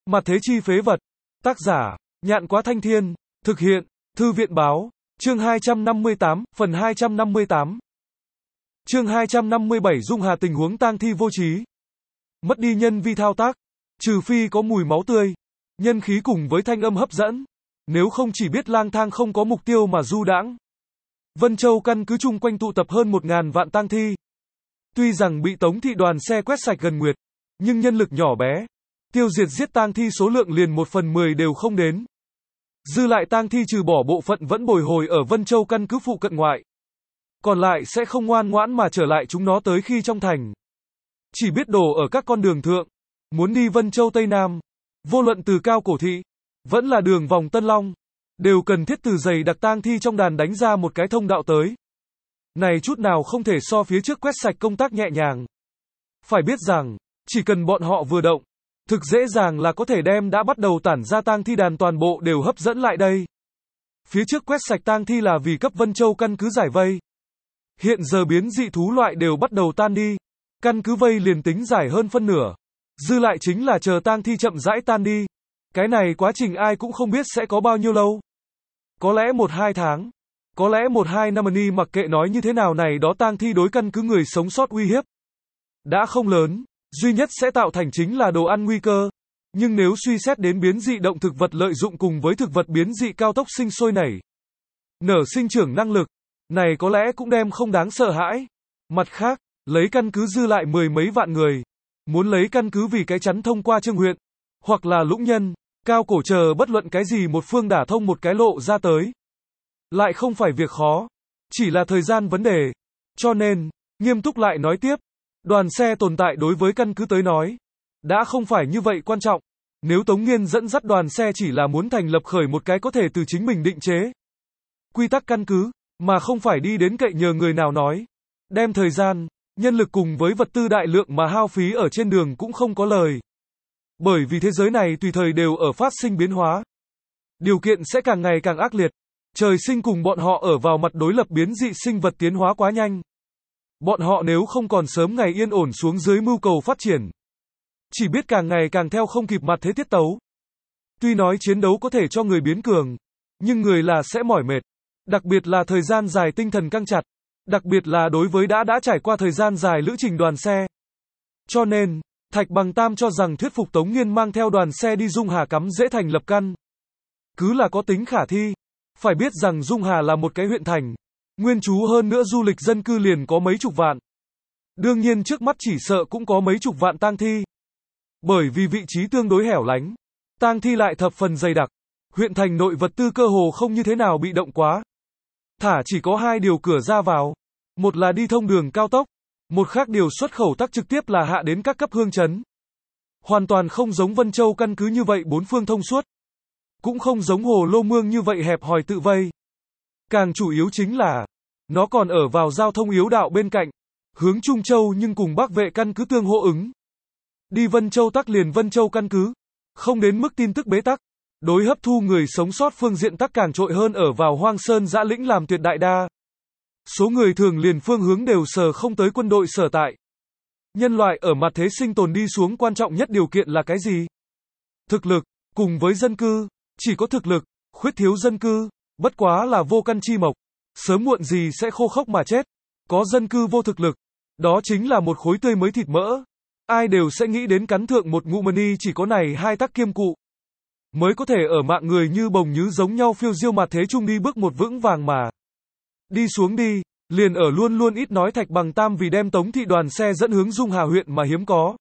Mặt thế chi phế vật. Tác giả, Nhạn Quá Thanh Thiên. Thực hiện, Thư viện Báo. Chương 258, phần 258. Chương 257 Dung Hà tình huống tang thi vô trí. Mất đi nhân vi thao tác. Trừ phi có mùi máu tươi, nhân khí cùng với thanh âm hấp dẫn. Nếu không chỉ biết lang thang không có mục tiêu mà du đãng. Vân Châu căn cứ chung quanh tụ tập hơn 1.000 vạn tang thi. Tuy rằng bị Tống thị đoàn xe quét sạch gần nguyệt, nhưng nhân lực nhỏ bé, tiêu diệt giết tang thi số lượng liền 1/10 đều không đến. Dư lại tang thi trừ bỏ bộ phận vẫn bồi hồi ở Vân Châu căn cứ phụ cận ngoại, còn lại sẽ không ngoan ngoãn mà trở lại chúng nó tới khi trong thành. Chỉ biết đổ ở các con đường thượng, muốn đi Vân Châu Tây Nam, vô luận từ Cao Cổ Thị, vẫn là đường vòng Tân Long, đều cần thiết từ dày đặc tang thi trong đàn đánh ra một cái thông đạo tới. Này chút nào không thể so phía trước quét sạch công tác nhẹ nhàng. Phải biết rằng, chỉ cần bọn họ vừa động, thực dễ dàng là có thể đem đã bắt đầu tản ra tang thi đàn toàn bộ đều hấp dẫn lại đây. Phía trước quét sạch tang thi là vì cấp Vân Châu căn cứ giải vây. Hiện giờ biến dị thú loại đều bắt đầu tan đi, căn cứ vây liền tính giải hơn phân nửa. Dư lại chính là chờ tang thi chậm rãi tan đi. Cái này quá trình ai cũng không biết sẽ có bao nhiêu lâu. Có lẽ 1-2 tháng, có lẽ 1-2 năm, ni mặc kệ nói như thế nào này đó tang thi đối căn cứ người sống sót uy hiếp đã không lớn, duy nhất sẽ tạo thành chính là đồ ăn nguy cơ. Nhưng nếu suy xét đến biến dị động thực vật lợi dụng cùng với thực vật biến dị cao tốc sinh sôi nảy nở sinh trưởng năng lực, này có lẽ cũng đem không đáng sợ hãi. Mặt khác, lấy căn cứ dư lại 10 mấy vạn người, muốn lấy căn cứ vì cái chắn thông qua Trương huyện, hoặc là Lũng Nhân, Cao Cổ chờ bất luận cái gì một phương đả thông một cái lộ ra tới, lại không phải việc khó, chỉ là thời gian vấn đề. Cho nên, nghiêm túc lại nói tiếp, đoàn xe tồn tại đối với căn cứ tới nói, đã không phải như vậy quan trọng. Nếu Tống Nghiên dẫn dắt đoàn xe chỉ là muốn thành lập khởi một cái có thể từ chính mình định chế quy tắc căn cứ, mà không phải đi đến cậy nhờ người nào nói, đem thời gian, nhân lực cùng với vật tư đại lượng mà hao phí ở trên đường cũng không có lời. Bởi vì thế giới này tùy thời đều ở phát sinh biến hóa. Điều kiện sẽ càng ngày càng ác liệt. Trời sinh cùng bọn họ ở vào mặt đối lập biến dị sinh vật tiến hóa quá nhanh. Bọn họ nếu không còn sớm ngày yên ổn xuống dưới mưu cầu phát triển, chỉ biết càng ngày càng theo không kịp mặt thế tiết tấu. Tuy nói chiến đấu có thể cho người biến cường, nhưng người là sẽ mỏi mệt. Đặc biệt là thời gian dài tinh thần căng chặt. Đặc biệt là đối với đã trải qua thời gian dài lữ trình đoàn xe. Cho nên, Thạch Bằng Tam cho rằng thuyết phục Tống Nghiên mang theo đoàn xe đi Dung Hà cắm dễ thành lập căn cứ là có tính khả thi. Phải biết rằng Dung Hà là một cái huyện thành, nguyên trú hơn nữa du lịch dân cư liền có mấy chục vạn. Đương nhiên trước mắt chỉ sợ cũng có mấy chục vạn tang thi. Bởi vì vị trí tương đối hẻo lánh, tang thi lại thập phần dày đặc, huyện thành nội vật tư cơ hồ không như thế nào bị động quá. Thả chỉ có 2 điều cửa ra vào, một là đi thông đường cao tốc, một khác điều xuất khẩu tắc trực tiếp là hạ đến các cấp hương trấn. Hoàn toàn không giống Vân Châu căn cứ như vậy bốn phương thông suốt. Cũng không giống Hồ Lô Mương như vậy hẹp hòi tự vây. Càng chủ yếu chính là, nó còn ở vào giao thông yếu đạo bên cạnh, hướng Trung Châu nhưng cùng Bắc Vệ căn cứ tương hô ứng. Đi Vân Châu tắc liền Vân Châu căn cứ, không đến mức tin tức bế tắc. Đối hấp thu người sống sót phương diện tắc càng trội hơn ở vào Hoang Sơn dã lĩnh làm tuyệt đại đa. Số người thường liền phương hướng đều sờ không tới quân đội sở tại. Nhân loại ở mặt thế sinh tồn đi xuống quan trọng nhất điều kiện là cái gì? Thực lực, cùng với dân cư, chỉ có thực lực, khuyết thiếu dân cư, bất quá là vô căn chi mộc, sớm muộn gì sẽ khô khốc mà chết. Có dân cư vô thực lực, đó chính là một khối tươi mới thịt mỡ. Ai đều sẽ nghĩ đến cắn thượng một ngụm mani, chỉ có này hai tắc kiêm cụ mới có thể ở mạng người như bồng nhứ giống nhau phiêu diêu mặt thế chung đi bước một vững vàng mà đi xuống đi, liền ở luôn luôn ít nói Thạch Bằng Tam vì đem Tống thị đoàn xe dẫn hướng Dung Hà huyện mà hiếm có.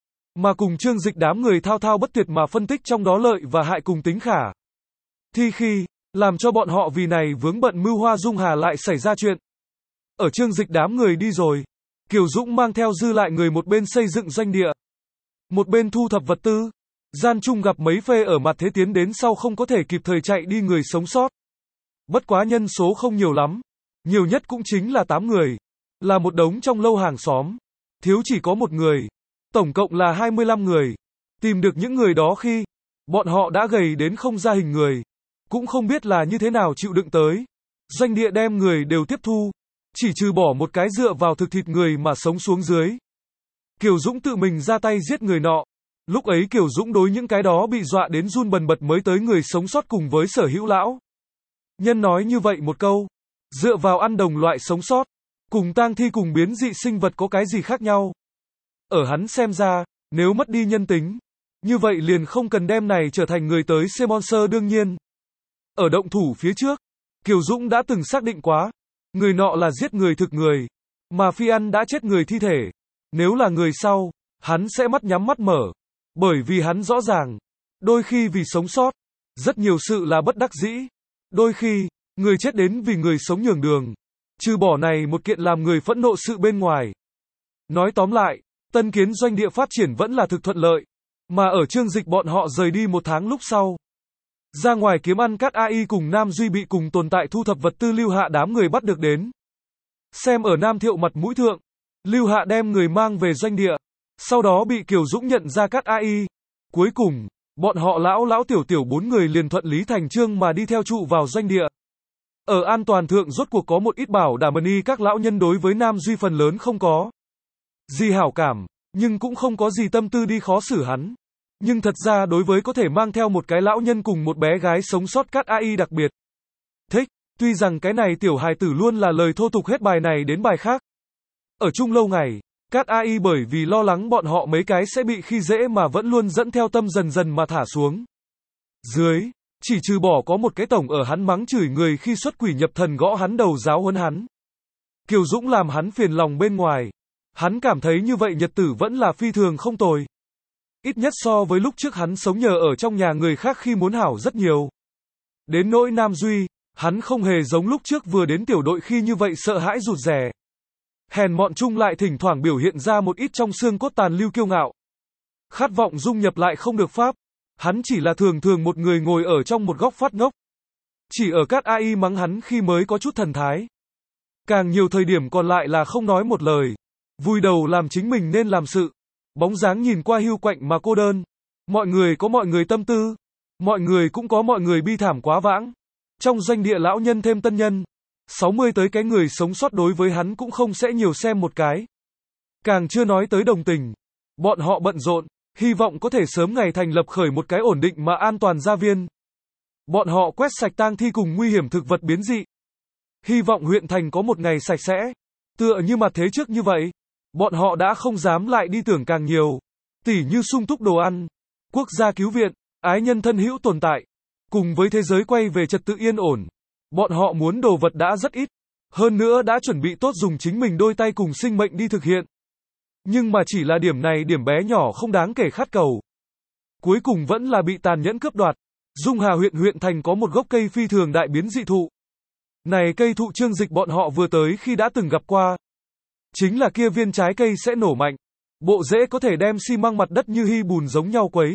Mà cùng Trương Dịch đám người thao thao bất tuyệt mà phân tích trong đó lợi và hại cùng tính khả thi khi, làm cho bọn họ vì này vướng bận mưu hoa Dung Hà lại xảy ra chuyện. Ở Trương Dịch đám người đi rồi, Kiều Dũng mang theo dư lại người một bên xây dựng doanh địa, một bên thu thập vật tư. Gian chung gặp mấy phê ở mặt thế tiến đến sau không có thể kịp thời chạy đi người sống sót. Bất quá nhân số không nhiều lắm, nhiều nhất cũng chính là 8 người, là một đống trong lâu hàng xóm, thiếu chỉ có một người, tổng cộng là 25 người. Tìm được những người đó khi bọn họ đã gầy đến không ra hình người, cũng không biết là như thế nào chịu đựng tới. Doanh địa đem người đều tiếp thu, chỉ trừ bỏ một cái dựa vào thực thịt người mà sống xuống dưới. Kiều Dũng tự mình ra tay giết người nọ, Lúc ấy Kiều Dũng đối những cái đó bị dọa đến run bần bật mới tới người sống sót cùng với Sở Hữu lão nhân nói như vậy một câu, dựa vào ăn đồng loại sống sót, cùng tang thi cùng biến dị sinh vật có cái gì khác nhau? Ở hắn xem ra, nếu mất đi nhân tính, như vậy liền không cần đem này trở thành người tới C-Monster đương nhiên. Ở động thủ phía trước, Kiều Dũng đã từng xác định quá, người nọ là giết người thực người, mà Phi ăn đã chết người thi thể. Nếu là người sau, hắn sẽ mắt nhắm mắt mở, bởi vì hắn rõ ràng, đôi khi vì sống sót, rất nhiều sự là bất đắc dĩ, đôi khi, người chết đến vì người sống nhường đường, trừ bỏ này một kiện làm người phẫn nộ sự bên ngoài. Nói tóm lại, Tân Kiến doanh địa phát triển vẫn là thực thuận lợi, mà ở Trương Dịch bọn họ rời đi 1 tháng lúc sau. Ra ngoài kiếm ăn Cát AI cùng Nam Duy bị cùng tồn tại thu thập vật tư Lưu Hạ đám người bắt được đến. Xem ở Nam Thiệu mặt mũi thượng, Lưu Hạ đem người mang về doanh địa, sau đó bị Kiều Dũng nhận ra Cát AI. Cuối cùng, bọn họ lão tiểu tiểu 4 người liền thuận lý thành chương mà đi theo trụ vào doanh địa. Ở an toàn thượng rốt cuộc có một ít bảo đảm y các lão nhân đối với Nam Duy phần lớn không có gì hảo cảm, nhưng cũng không có gì tâm tư đi khó xử hắn. Nhưng thật ra đối với có thể mang theo một cái lão nhân cùng một bé gái sống sót Cát AI đặc biệt thích, tuy rằng cái này tiểu hài tử luôn là lời thô tục hết bài này đến bài khác. Ở chung lâu ngày, Cát AI bởi vì lo lắng bọn họ mấy cái sẽ bị khi dễ mà vẫn luôn dẫn theo tâm dần dần mà thả xuống. Dưới, chỉ trừ bỏ có một cái tổng ở hắn mắng chửi người khi xuất quỷ nhập thần gõ hắn đầu giáo huấn hắn. Kiều Dũng làm hắn phiền lòng bên ngoài. Hắn cảm thấy như vậy nhật tử vẫn là phi thường không tồi. Ít nhất so với lúc trước hắn sống nhờ ở trong nhà người khác khi muốn hảo rất nhiều. Đến nỗi Nam Duy, hắn không hề giống lúc trước vừa đến tiểu đội khi như vậy sợ hãi rụt rè. Hèn mọn chung lại thỉnh thoảng biểu hiện ra một ít trong xương cốt tàn lưu kiêu ngạo. Khát vọng dung nhập lại không được pháp. Hắn chỉ là thường thường một người ngồi ở trong một góc phát ngốc. Chỉ ở Cát AI mắng hắn khi mới có chút thần thái. Càng nhiều thời điểm còn lại là không nói một lời. Vùi đầu làm chính mình nên làm sự. Bóng dáng nhìn qua hưu quạnh mà cô đơn. Mọi người có mọi người tâm tư. Mọi người cũng có mọi người bi thảm quá vãng. Trong doanh địa lão nhân thêm tân nhân. 60 tới cái người sống sót đối với hắn cũng không sẽ nhiều xem một cái. Càng chưa nói tới đồng tình. Bọn họ bận rộn, hy vọng có thể sớm ngày thành lập khởi một cái ổn định mà an toàn gia viên. Bọn họ quét sạch tang thi cùng nguy hiểm thực vật biến dị. Hy vọng huyện thành có một ngày sạch sẽ. Tựa như mặt thế trước như vậy. Bọn họ đã không dám lại đi tưởng càng nhiều. Tỉ như sung túc đồ ăn, quốc gia cứu viện, ái nhân thân hữu tồn tại. Cùng với thế giới quay về trật tự yên ổn. Bọn họ muốn đồ vật đã rất ít. Hơn nữa đã chuẩn bị tốt dùng chính mình đôi tay cùng sinh mệnh đi thực hiện. Nhưng mà chỉ là điểm này điểm bé nhỏ không đáng kể khát cầu. Cuối cùng vẫn là bị tàn nhẫn cướp đoạt. Dung Hà huyện thành có một gốc cây phi thường đại biến dị thụ. Này cây thụ Trương Dịch bọn họ vừa tới khi đã từng gặp qua. Chính là kia viên trái cây sẽ nổ mạnh. Bộ rễ có thể đem xi măng mặt đất như hy bùn giống nhau quấy.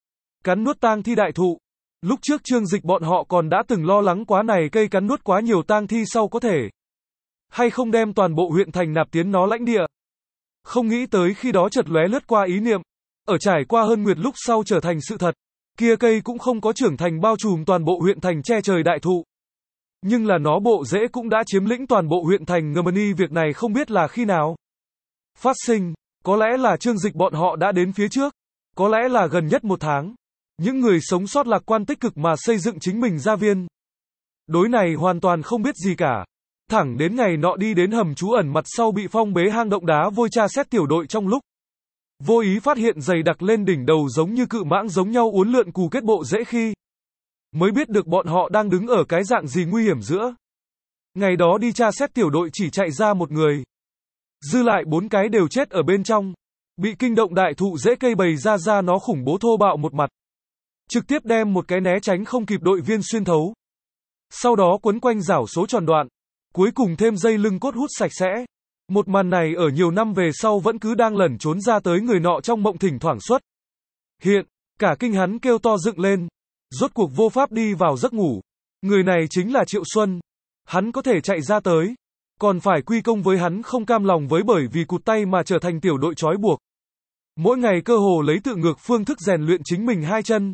Cắn nuốt tang thi đại thụ. Lúc trước Trương Dịch bọn họ còn đã từng lo lắng quá này cây cắn nuốt quá nhiều tang thi sau có thể. Hay không đem toàn bộ huyện thành nạp tiến nó lãnh địa. Không nghĩ tới khi đó chợt lóe lướt qua ý niệm. Ở trải qua hơn nguyệt lúc sau trở thành sự thật. Kia cây cũng không có trưởng thành bao trùm toàn bộ huyện thành che trời đại thụ. Nhưng là nó bộ rễ cũng đã chiếm lĩnh toàn bộ huyện thành Ngầm việc này không biết là khi nào phát sinh, có lẽ là Trương Dịch bọn họ đã đến phía trước, có lẽ là gần nhất 1 tháng. Những người sống sót lạc quan tích cực mà xây dựng chính mình gia viên. Đối này hoàn toàn không biết gì cả. Thẳng đến ngày nọ đi đến hầm trú ẩn mặt sau bị phong bế hang động đá vôi tra xét tiểu đội trong lúc. Vô ý phát hiện dày đặc lên đỉnh đầu giống như cự mãng giống nhau uốn lượn cù kết bộ rễ khi. Mới biết được bọn họ đang đứng ở cái dạng gì nguy hiểm giữa. Ngày đó đi tra xét tiểu đội chỉ chạy ra một người. Dư lại 4 cái đều chết ở bên trong. Bị kinh động đại thụ rễ cây bày ra nó khủng bố thô bạo một mặt. Trực tiếp đem một cái né tránh không kịp đội viên xuyên thấu. Sau đó quấn quanh rảo số tròn đoạn. Cuối cùng thêm dây lưng cốt hút sạch sẽ. Một màn này ở nhiều năm về sau vẫn cứ đang lẩn trốn ra tới người nọ trong mộng thỉnh thoảng xuất. Hiện, cả kinh hắn kêu to dựng lên. Rốt cuộc vô pháp đi vào giấc ngủ. Người này chính là Triệu Xuân. Hắn có thể chạy ra tới. Còn phải quy công với hắn không cam lòng với bởi vì cụt tay mà trở thành tiểu đội trói buộc. Mỗi ngày cơ hồ lấy tự ngược phương thức rèn luyện chính mình 2 chân.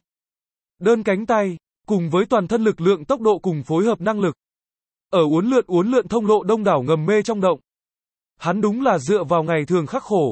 Đơn cánh tay, cùng với toàn thân lực lượng tốc độ cùng phối hợp năng lực. Ở uốn lượn thông lộ đông đảo ngầm mê trong động. Hắn đúng là dựa vào ngày thường khắc khổ.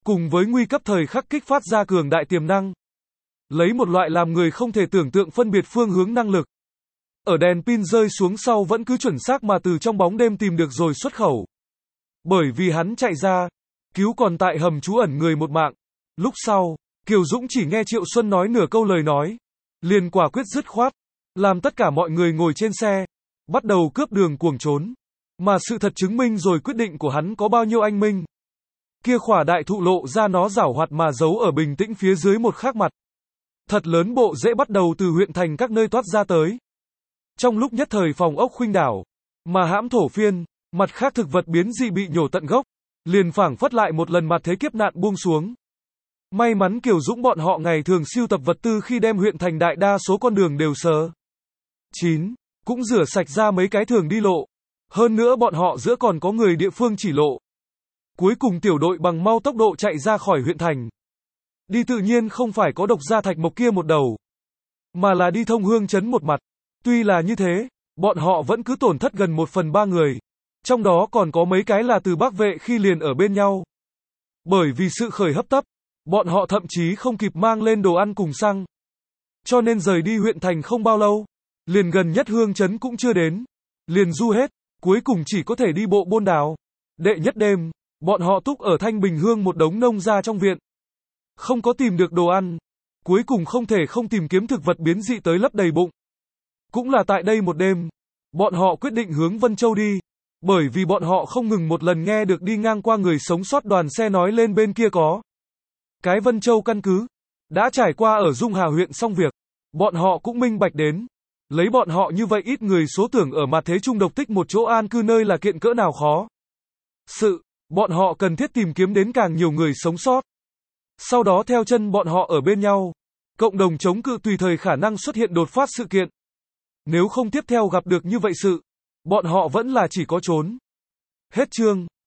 cùng với nguy cấp thời khắc kích phát ra cường đại tiềm năng. Lấy một loại làm người không thể tưởng tượng phân biệt phương hướng năng lực. Ở đèn pin rơi xuống sau vẫn cứ chuẩn xác mà từ trong bóng đêm tìm được rồi xuất khẩu. Bởi vì hắn chạy ra, cứu còn tại hầm trú ẩn người một mạng. Lúc sau, Kiều Dũng chỉ nghe Triệu Xuân nói nửa câu lời nói, liền quả quyết dứt khoát, làm tất cả mọi người ngồi trên xe, bắt đầu cướp đường cuồng trốn. Mà sự thật chứng minh rồi quyết định của hắn có bao nhiêu anh minh. Kia khỏa đại thụ lộ ra nó giảo hoạt mà giấu ở bình tĩnh phía dưới một khác mặt. Thật lớn bộ rễ bắt đầu từ huyện thành các nơi toát ra tới. Trong lúc nhất thời phòng ốc khuynh đảo, mà hãm thổ phiên, mặt khác thực vật biến dị bị nhổ tận gốc, liền phảng phất lại một lần mặt thế kiếp nạn buông xuống. May mắn Kiều Dũng bọn họ ngày thường sưu tập vật tư khi đem huyện thành đại đa số con đường đều sờ 9, cũng rửa sạch ra mấy cái thường đi lộ. Hơn nữa bọn họ giữa còn có người địa phương chỉ lộ. Cuối cùng tiểu đội bằng mau tốc độ chạy ra khỏi huyện thành. Đi tự nhiên không phải có Độc Gia Thạch Mộc kia một đầu, mà là đi Thông Hương trấn một mặt. Tuy là như thế, bọn họ vẫn cứ tổn thất gần 1/3 người. Trong đó còn có mấy cái là từ Bắc Vệ khi liền ở bên nhau. Bởi vì sự khởi hấp tấp, bọn họ thậm chí không kịp mang lên đồ ăn cùng xăng. Cho nên rời đi huyện thành không bao lâu, liền gần nhất Hương trấn cũng chưa đến. Liền du hết, cuối cùng chỉ có thể đi bộ buôn đảo. Đệ nhất đêm, bọn họ túc ở Thanh Bình Hương một đống nông gia trong viện. Không có tìm được đồ ăn. Cuối cùng không thể không tìm kiếm thực vật biến dị tới lấp đầy bụng. Cũng là tại đây một đêm, bọn họ quyết định hướng Vân Châu đi. Bởi vì bọn họ không ngừng một lần nghe được đi ngang qua người sống sót đoàn xe nói lên bên kia có cái Vân Châu căn cứ. Đã trải qua ở Dung Hà huyện xong việc. Bọn họ cũng minh bạch đến. Lấy bọn họ như vậy ít người số tưởng ở mặt thế trung độc tích một chỗ an cư nơi là kiện cỡ nào khó. Bọn họ cần thiết tìm kiếm đến càng nhiều người sống sót. Sau đó theo chân bọn họ ở bên nhau. Cộng đồng chống cự tùy thời khả năng xuất hiện đột phát sự kiện. Nếu không tiếp theo gặp được như vậy sự, bọn họ vẫn là chỉ có trốn. Hết chương.